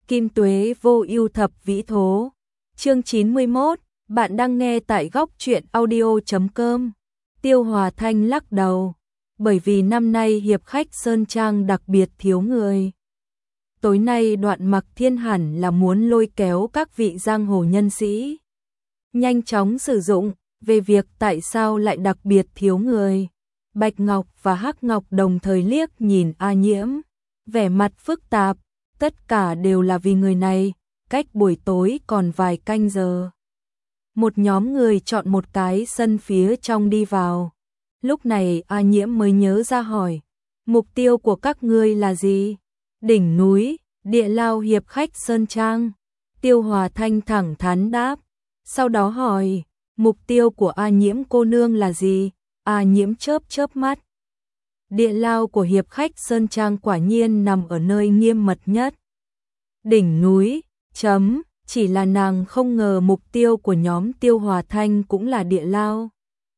Kim tuế vô ưu thập vĩ thố. Chương 91, bạn đang nghe tại góc truyện audio.com. Tiêu Hòa Thanh lắc đầu, bởi vì năm nay hiệp khách Sơn Trang đặc biệt thiếu người. Tối nay Đoạn Mặc Thiên hẳn là muốn lôi kéo các vị giang hồ nhân sĩ nhanh chóng sử dụng, về việc tại sao lại đặc biệt thiếu người. Bạch Ngọc và Hắc Ngọc đồng thời liếc nhìn A Nhiễm, vẻ mặt phức tạp, tất cả đều là vì người này, cách buổi tối còn vài canh giờ. Một nhóm người chọn một cái sân phía trong đi vào. Lúc này A Nhiễm mới nhớ ra hỏi, mục tiêu của các ngươi là gì? Đỉnh núi, địa lao hiệp khách Sơn Trang. Tiêu Hòa Thanh thẳng thắn đáp, sau đó hỏi, mục tiêu của A Nhiễm cô nương là gì? A Nhiễm chớp chớp mắt. Địa lao của hiệp khách Sơn Trang quả nhiên nằm ở nơi nghiêm mật nhất. Đỉnh núi, chỉ là nàng không ngờ mục tiêu của nhóm Tiêu Hòa Thanh cũng là địa lao.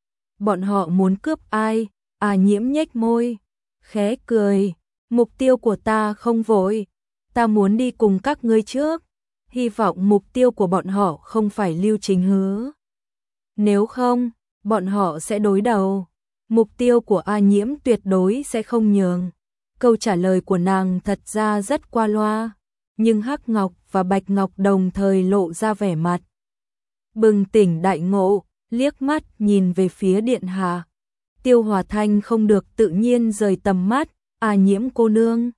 Bọn họ muốn cướp ai? A Nhiễm nhếch môi, khẽ cười, mục tiêu của ta không vội, ta muốn đi cùng các ngươi trước, hy vọng mục tiêu của bọn họ không phải Lưu Chính Hứa. Nếu không, bọn họ sẽ đối đầu. Mục tiêu của A Nhiễm tuyệt đối sẽ không nhường. Câu trả lời của nàng thật ra rất qua loa, nhưng Hắc Ngọc và Bạch Ngọc đồng thời lộ ra vẻ mặt bừng tỉnh đại ngộ, liếc mắt nhìn về phía điện hạ. Tiêu Hòa Thanh không được tự nhiên rời tầm mắt, A Nhiễm cô nương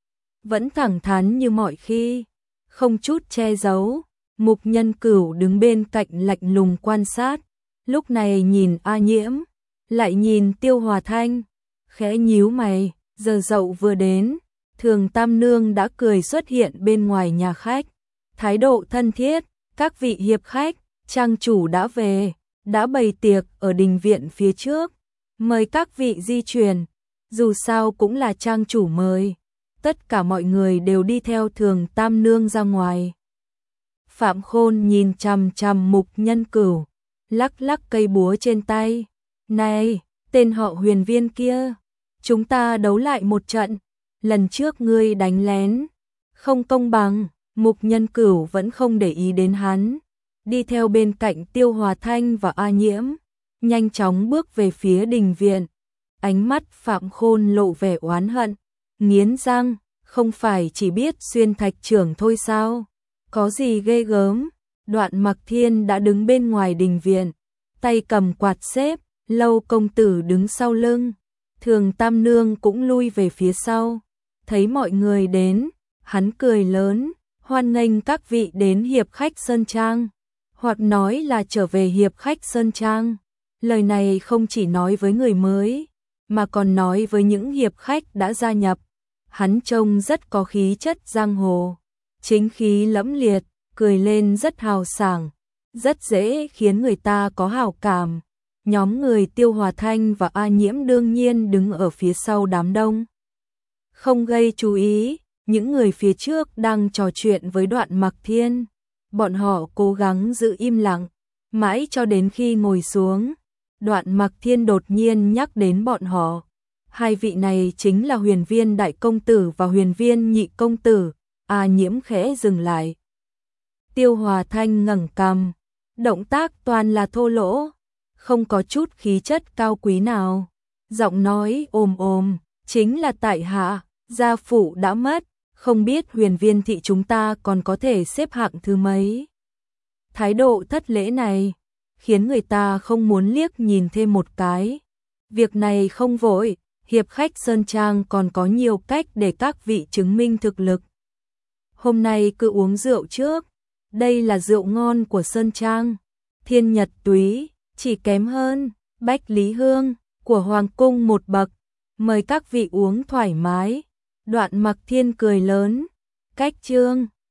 vẫn thẳng thắn như mọi khi, không chút che giấu. Mục Nhân Cửu đứng bên cạnh lạnh lùng quan sát, lúc này nhìn A Nhiễm, lại nhìn Tiêu Hòa Thanh, khẽ nhíu mày. Giờ dậu vừa đến, Thường Tam Nương đã cười xuất hiện bên ngoài nhà khách, thái độ thân thiết, các vị hiệp khách, trang chủ đã về, đã bày tiệc ở đình viện phía trước, mời các vị di chuyển, dù sao cũng là trang chủ mời. Tất cả mọi người đều đi theo Thường Tam Nương ra ngoài. Phạm Khôn nhìn chằm chằm Mục Nhân Cửu, lắc lắc cây búa trên tay. Này, tên họ Huyền Viên kia, chúng ta đấu lại một trận, lần trước ngươi đánh lén, không công bằng. Mục Nhân Cửu vẫn không để ý đến hắn, đi theo bên cạnh Tiêu Hòa Thanh và A Nhiễm, nhanh chóng bước về phía đình viện. Ánh mắt Phạm Khôn lộ vẻ oán hận, nghiến răng, không phải chỉ biết xuyên thạch trưởng thôi sao? Có gì ghê gớm? Đoạn Mặc Thiên đã đứng bên ngoài đình viện, tay cầm quạt xếp, Lâu công tử đứng sau lưng, Thường Tam Nương cũng lui về phía sau. Thấy mọi người đến, hắn cười lớn, hoan nghênh các vị đến hiệp khách Sơn Trang, hoặc nói là trở về hiệp khách Sơn Trang. Lời này không chỉ nói với người mới, mà còn nói với những hiệp khách đã gia nhập. Hắn trông rất có khí chất giang hồ, chính khí lẫm liệt, cười lên rất hào sảng, rất dễ khiến người ta có hảo cảm. Nhóm người Tiêu Hòa Thanh và A Nhiễm đương nhiên đứng ở phía sau đám đông, không gây chú ý. Những người phía trước đang trò chuyện với Đoạn Mặc Thiên, bọn họ cố gắng giữ im lặng, mãi cho đến khi ngồi xuống, Đoạn Mặc Thiên đột nhiên nhắc đến bọn họ. Hai vị này chính là Huyền Viên đại công tử và Huyền Viên nhị công tử. A Nhiễm khẽ dừng lại. Tiêu Hòa Thanh ngẩng cằm, động tác toàn là thô lỗ, không có chút khí chất cao quý nào. Giọng nói ồm ồm, chính là tại hạ, gia phụ đã mất, không biết Huyền Viên thị chúng ta còn có thể xếp hạng thứ mấy. Thái độ thất lễ này khiến người ta không muốn liếc nhìn thêm một cái. Việc này không vội, hiệp khách Sơn Trang còn có nhiều cách để các vị chứng minh thực lực. Hôm nay cứ uống rượu trước, đây là rượu ngon của Sơn Trang, Thiên Nhật Túy, chỉ kém hơn Bách Lý Hương của Hoàng Cung một bậc, mời các vị uống thoải mái. Đoạn Mặc Thiên cười lớn, cách trương,